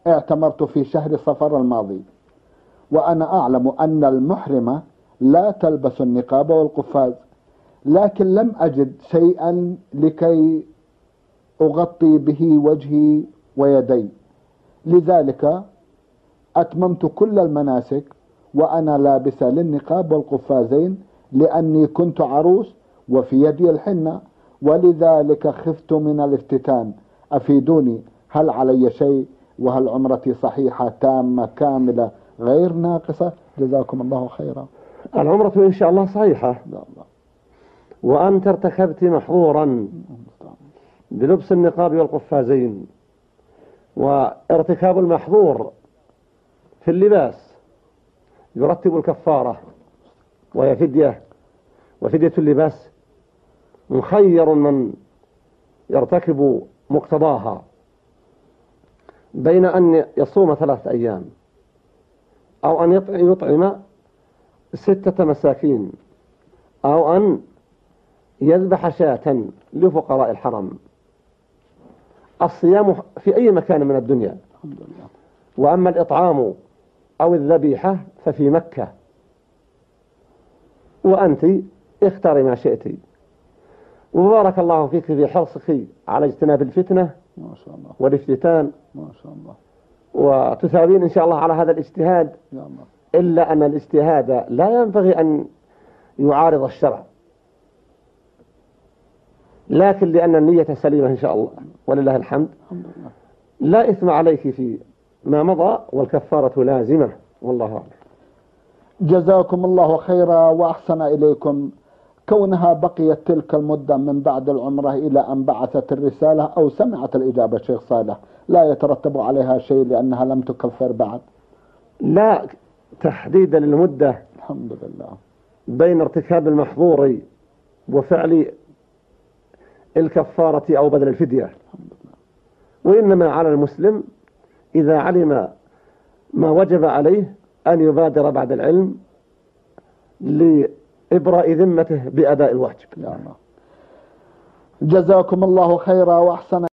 اعتمرت في شهر صفر الماضي، وأنا أعلم أن المحرمة لا تلبس النقاب والقفاز، لكن لم أجد شيئا لكي أغطي به وجهي ويدي، لذلك أتممت كل المناسك وأنا لابسة للنقاب والقفازين، لأني كنت عروس وفي يدي الحنة، ولذلك خفت من الافتتان. أفيدوني، هل علي شيء؟ وهل عمرتي صحيحة تامة كاملة غير ناقصة؟ جزاكم الله خيرا. العمرة إن شاء الله صحيحة، وأنت ارتكبت محظورا بلبس النقاب والقفازين، وارتكاب المحظور في اللباس يرتب الكفارة وهي فدية، وفدية اللباس مخير من يرتكب مقتضاها بين أن يصوم 3 أيام أو أن يطعم 6 مساكين أو أن يذبح شاة لفقراء الحرم. الصيام في أي مكان من الدنيا، وأما الإطعام أو الذبيحة ففي مكة، وأنت اختاري ما شئت. وبارك الله فيك في حرصك على اجتناب الفتنة ما شاء الله والافتتان، ما شاء الله، وتثابين إن شاء الله على هذا الاجتهاد. يا الله. إلا أن الاجتهاد لا ينبغي أن يعارض الشرع، لكن لأن النية سليمة إن شاء الله ولله الحمد، لا إثم عليك في ما مضى، والكفارة لازمة، والله أعلم. جزاكم الله خيرا وأحسن إليكم. كونها بقيت تلك المدة من بعد العمرة إلى أن بعثت الرسالة أو سمعت الإجابة شيخ صالح، لا يترتب عليها شيء لأنها لم تكفر بعد؟ لا تحديد للمدة، الحمد لله، بين ارتكاب المحظور وفعل الكفارة أو بذل الفدية. وإنما على المسلم إذا علم ما وجب عليه أن يبادر بعد العلم لإبراء ذمته بأداء الواجب. يا الله. جزاكم الله خيرا وأحسن